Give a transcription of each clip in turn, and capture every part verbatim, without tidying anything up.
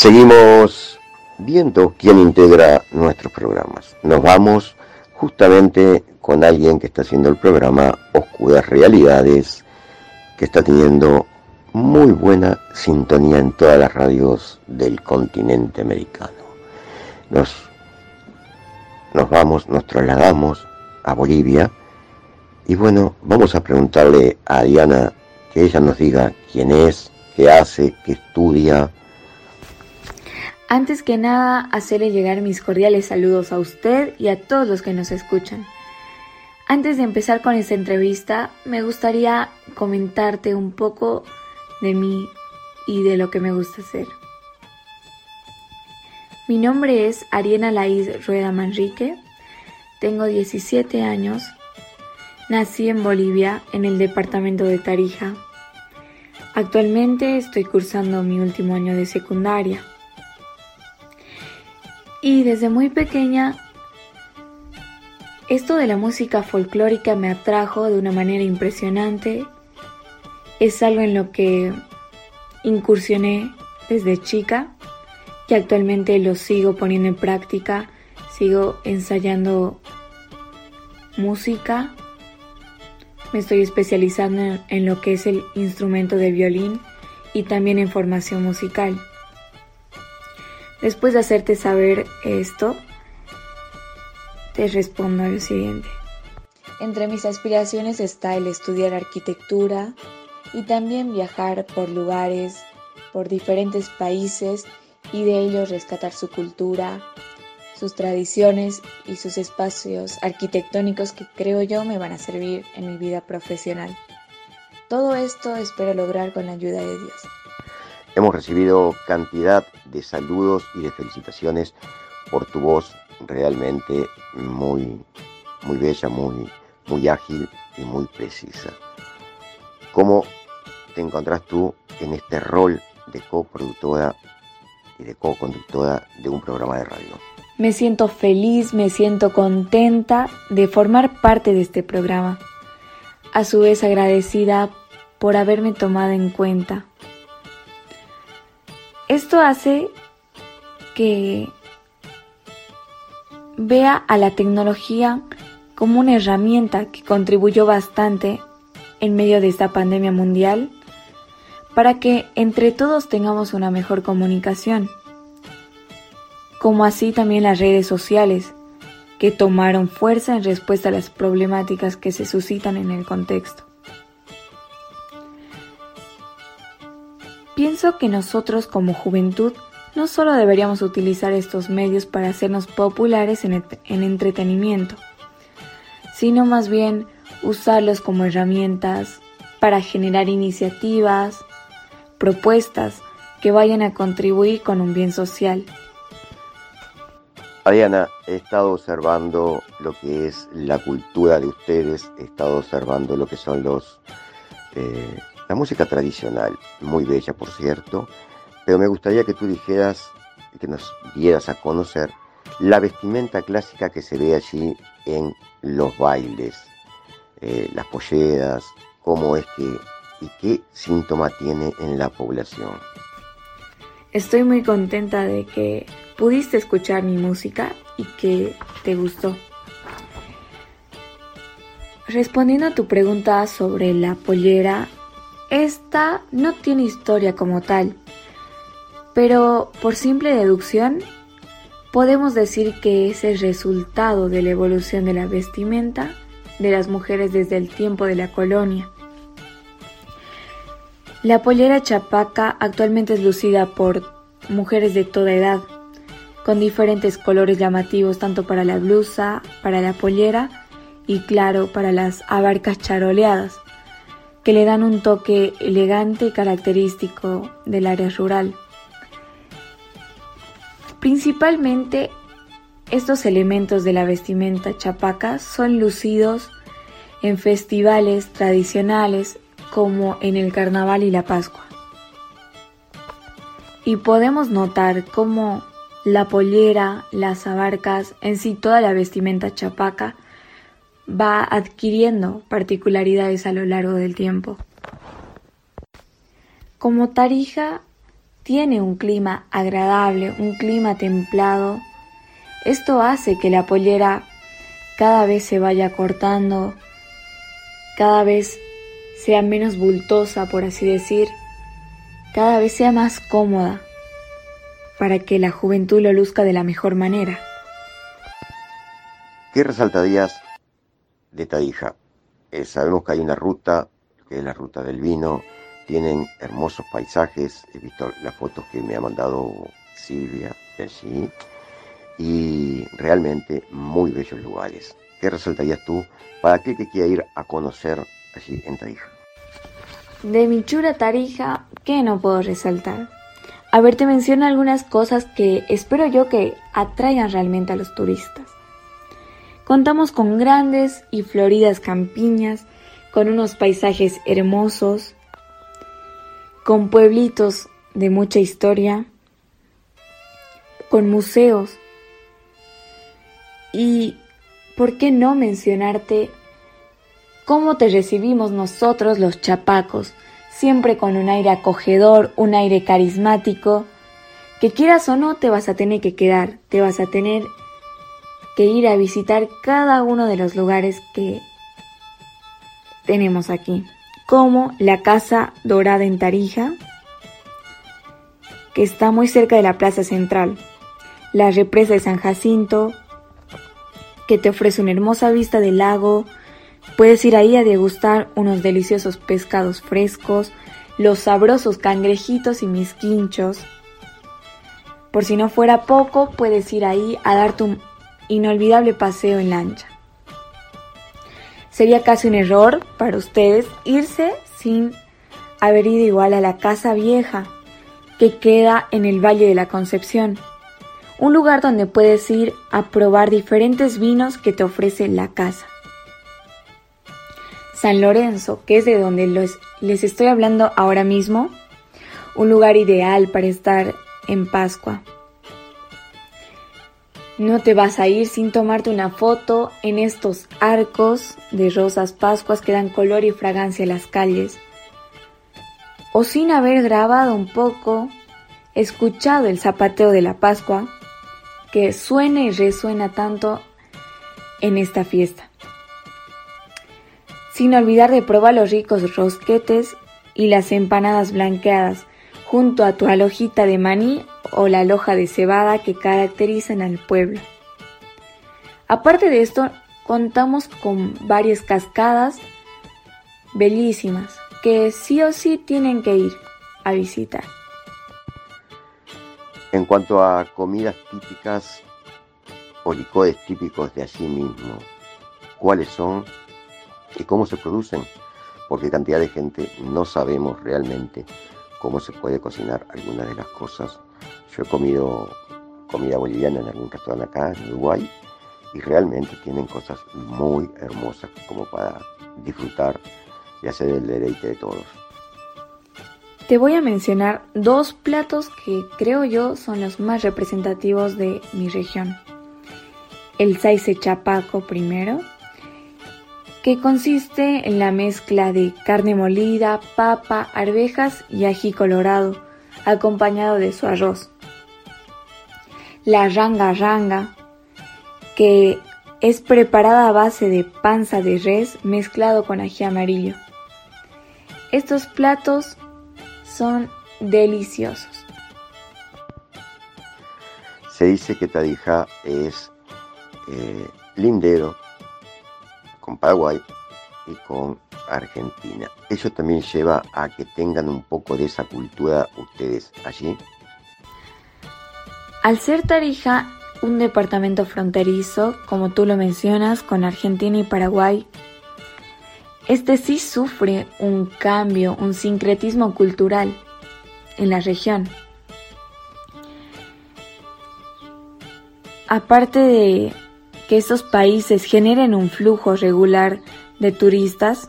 Seguimos viendo quién integra nuestros programas. Nos vamos justamente con alguien que está haciendo el programa Oscuras Realidades, que está teniendo muy buena sintonía en todas las radios del continente americano. Nos, nos vamos, nos trasladamos a Bolivia y bueno, vamos a preguntarle a Diana que ella nos diga quién es, qué hace, qué estudia. Antes que nada, hacerle llegar mis cordiales saludos a usted y a todos los que nos escuchan. Antes de empezar con esta entrevista, me gustaría comentarte un poco de mí y de lo que me gusta hacer. Mi nombre es Ariana Laís Rueda Manrique, tengo diecisiete años, nací en Bolivia, en el departamento de Tarija. Actualmente estoy cursando mi último año de secundaria. Y desde muy pequeña, esto de la música folclórica me atrajo de una manera impresionante. Es algo en lo que incursioné desde chica, que actualmente lo sigo poniendo en práctica, sigo ensayando música. Me estoy especializando en lo que es el instrumento de violín y también en formación musical. Después de hacerte saber esto, te respondo a lo siguiente. Entre mis aspiraciones está el estudiar arquitectura y también viajar por lugares, por diferentes países y de ellos rescatar su cultura, sus tradiciones y sus espacios arquitectónicos que creo yo me van a servir en mi vida profesional. Todo esto espero lograr con la ayuda de Dios. Hemos recibido cantidad de saludos y de felicitaciones por tu voz realmente muy, muy bella, muy, muy ágil y muy precisa. ¿Cómo te encontrás tú en este rol de coproductora y de co-conductora de un programa de radio? Me siento feliz, me siento contenta de formar parte de este programa. A su vez agradecida por haberme tomado en cuenta. Esto hace que vea a la tecnología como una herramienta que contribuyó bastante en medio de esta pandemia mundial para que entre todos tengamos una mejor comunicación, como así también las redes sociales que tomaron fuerza en respuesta a las problemáticas que se suscitan en el contexto. Pienso que nosotros como juventud no solo deberíamos utilizar estos medios para hacernos populares en, et- en entretenimiento, sino más bien usarlos como herramientas para generar iniciativas, propuestas que vayan a contribuir con un bien social. Ariana, he estado observando lo que es la cultura de ustedes, he estado observando lo que son los... Eh, La música tradicional, muy bella por cierto, pero me gustaría que tú dijeras, que nos dieras a conocer la vestimenta clásica que se ve allí en los bailes, eh, las polleras, cómo es que y qué síntoma tiene en la población. Estoy muy contenta de que pudiste escuchar mi música y que te gustó. Respondiendo a tu pregunta sobre la pollera, esta no tiene historia como tal, pero por simple deducción podemos decir que es el resultado de la evolución de la vestimenta de las mujeres desde el tiempo de la colonia. La pollera chapaca actualmente es lucida por mujeres de toda edad, con diferentes colores llamativos tanto para la blusa, para la pollera y claro, para las abarcas charoleadas, que le dan un toque elegante y característico del área rural. Principalmente, estos elementos de la vestimenta chapaca son lucidos en festivales tradicionales como en el Carnaval y la Pascua. Y podemos notar cómo la pollera, las abarcas, en sí toda la vestimenta chapaca va adquiriendo particularidades a lo largo del tiempo. Como Tarija tiene un clima agradable, un clima templado. Esto hace que la pollera cada vez se vaya cortando, cada vez sea menos bultosa, por así decir, cada vez sea más cómoda, para que la juventud lo luzca de la mejor manera. ¿Qué resaltarías de Tarija? Eh, sabemos que hay una ruta, que es la ruta del vino, tienen hermosos paisajes, he visto las fotos que me ha mandado Silvia de allí, y realmente muy bellos lugares. ¿Qué resaltarías tú para aquel que quiera ir a conocer allí en Tarija? De mi chula Tarija, ¿qué no puedo resaltar? A ver, te menciono algunas cosas que espero yo que atraigan realmente a los turistas. Contamos con grandes y floridas campiñas, con unos paisajes hermosos, con pueblitos de mucha historia, con museos. Y, ¿por qué no mencionarte cómo te recibimos nosotros los chapacos? Siempre con un aire acogedor, un aire carismático, que quieras o no te vas a tener que quedar, te vas a tener que ir a visitar cada uno de los lugares que tenemos aquí, como la Casa Dorada en Tarija, que está muy cerca de la Plaza Central, la Represa de San Jacinto, que te ofrece una hermosa vista del lago. Puedes ir ahí a degustar unos deliciosos pescados frescos, los sabrosos cangrejitos y misquinchos. Por si no fuera poco, puedes ir ahí a darte un inolvidable paseo en lancha. Sería casi un error para ustedes irse sin haber ido igual a la Casa Vieja, que queda en el Valle de la Concepción, un lugar donde puedes ir a probar diferentes vinos que te ofrece la casa. San Lorenzo, que es de donde los, les estoy hablando ahora mismo, un lugar ideal para estar en Pascua. No te vas a ir sin tomarte una foto en estos arcos de rosas pascuas que dan color y fragancia a las calles, o sin haber grabado un poco, escuchado el zapateo de la Pascua, que suena y resuena tanto en esta fiesta. Sin olvidar de probar los ricos rosquetes y las empanadas blanqueadas, junto a tu alojita de maní o la loja de cebada que caracterizan al pueblo. Aparte de esto, contamos con varias cascadas bellísimas que sí o sí tienen que ir a visitar. En cuanto a comidas típicas o licores típicos de allí mismo, ¿cuáles son y cómo se producen? Porque cantidad de gente no sabemos realmente cómo se puede cocinar alguna de las cosas. Yo he comido comida boliviana en algún restaurante acá en Uruguay y realmente tienen cosas muy hermosas como para disfrutar y hacer el deleite de todos. Te voy a mencionar dos platos que creo yo son los más representativos de mi región. El saice chapaco primero, que consiste en la mezcla de carne molida, papa, arvejas y ají colorado, acompañado de su arroz. La ranga ranga, que es preparada a base de panza de res mezclado con ají amarillo. Estos platos son deliciosos. Se dice que Tarija es eh, lindero con Paraguay y con Argentina. Eso también lleva a que tengan un poco de esa cultura ustedes allí. Al ser Tarija un departamento fronterizo, como tú lo mencionas, con Argentina y Paraguay, este sí sufre un cambio, un sincretismo cultural en la región. Aparte de que estos países generen un flujo regular de turistas,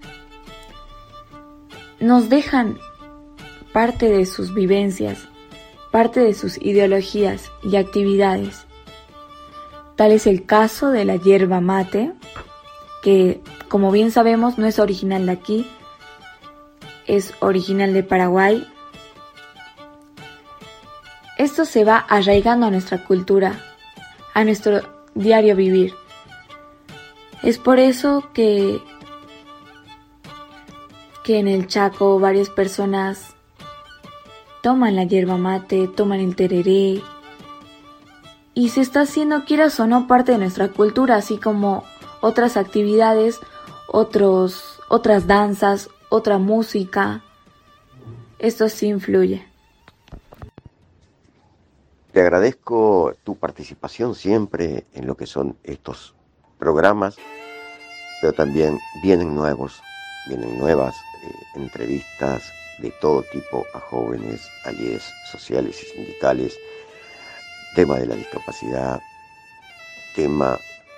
nos dejan parte de sus vivencias, parte de sus ideologías y actividades. Tal es el caso de la yerba mate, que como bien sabemos no es original de aquí, es original de Paraguay. esto se va arraigando a nuestra cultura, a nuestro diario vivir. Es por eso que, que en el Chaco varias personas toman la yerba mate, toman el tereré, y se está haciendo, quieras o no, parte de nuestra cultura, así como otras actividades, otros, otras danzas, otra música. Esto sí influye. Te agradezco tu participación siempre en lo que son estos programas, pero también vienen nuevos, vienen nuevas eh, entrevistas de todo tipo a jóvenes, ayes sociales y sindicales, tema de la discapacidad, tema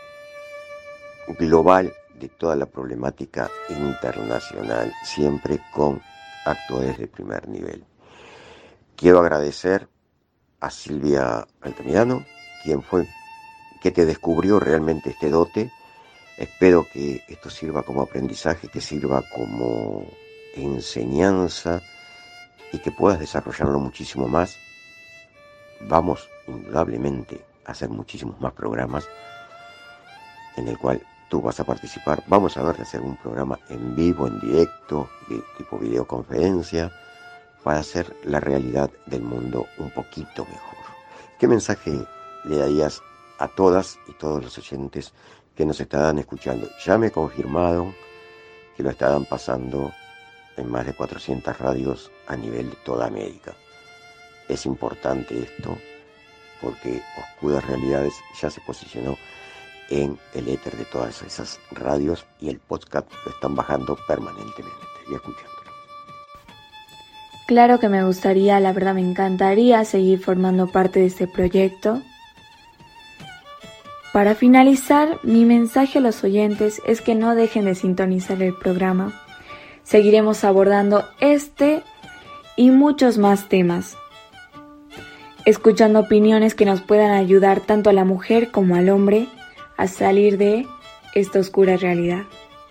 global de toda la problemática internacional, siempre con actores de primer nivel. Quiero agradecer a Silvia Altamirano, quien fue, que te descubrió realmente este dote. Espero que esto sirva como aprendizaje, que sirva como enseñanza y que puedas desarrollarlo muchísimo más. Vamos indudablemente a hacer muchísimos más programas en el cual tú vas a participar. Vamos a ver de hacer un programa en vivo, en directo, de tipo videoconferencia, para hacer la realidad del mundo un poquito mejor. ¿Qué mensaje le darías a todas y todos los oyentes que nos estarán escuchando? Ya me confirmaron que lo estarán pasando en más de cuatrocientas radios a nivel de toda América. Es importante esto porque Oscuras Realidades ya se posicionó en el éter de todas esas radios y el podcast lo están bajando permanentemente y escuchándolo. Claro que me gustaría, la verdad me encantaría seguir formando parte de este proyecto. Para finalizar, mi mensaje a los oyentes es que no dejen de sintonizar el programa. Seguiremos abordando este y muchos más temas, escuchando opiniones que nos puedan ayudar tanto a la mujer como al hombre a salir de esta oscura realidad.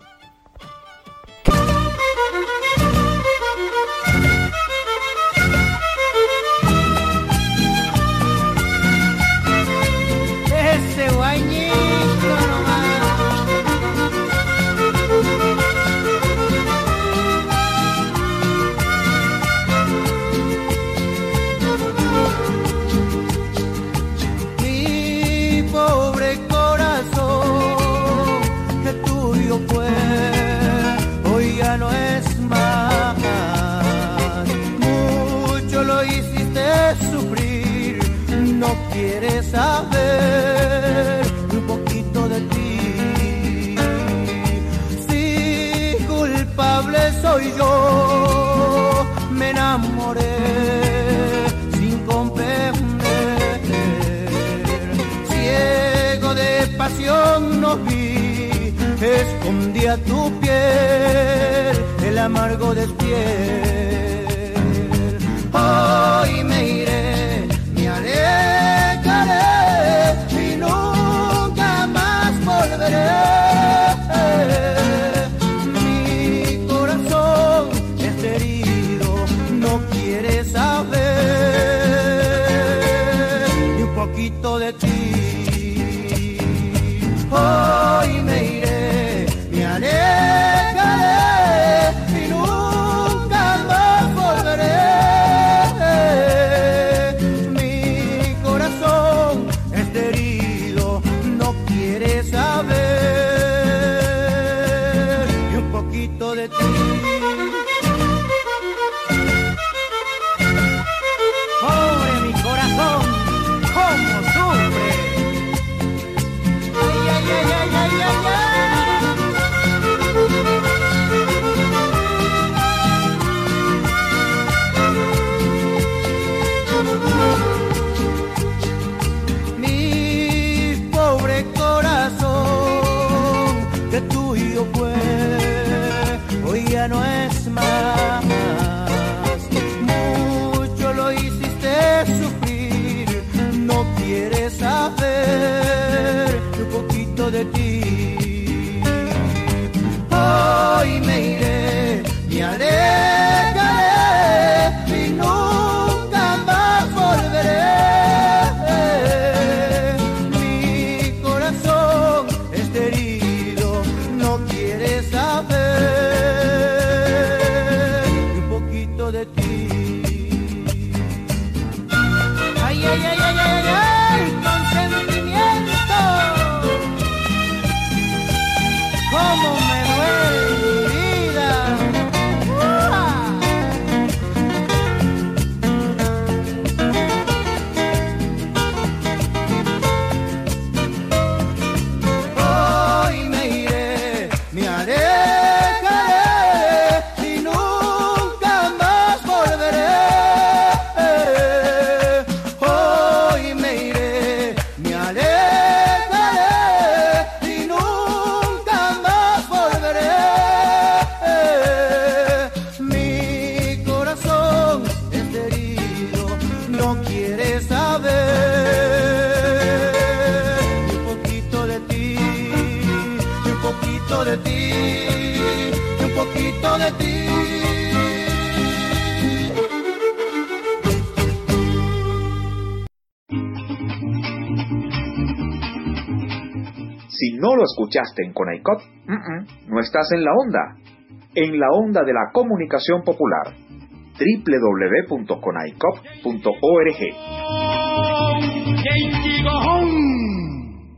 Quieres saber un poquito de ti. Si culpable soy yo, me enamoré sin comprender. Ciego de pasión no vi, escondía tu piel el amargo despiel. Hoy me iré, me alejaré y nunca más volveré. Mi corazón es herido, no quiere saber ni un poquito de ti. Hoy me iré, me alejaré y nunca más volveré. De ti. Pobre mi corazón, cómo sufre. ay, ay, ay, ay, ay, con sentimiento. Cómo me duele mi vida. Hoy me iré, me alejaré y nunca más volveré. Hoy me iré, me alejaré y nunca más volveré. Mi corazón es herido, no quiere saber ni un poquito de ti, ni un poquito de ti, ni un poquito de ti. Si no lo escuchaste en Conaicop, uh-uh, no estás en la onda. En la onda de la comunicación popular. doble u doble u doble u punto conaicop punto org.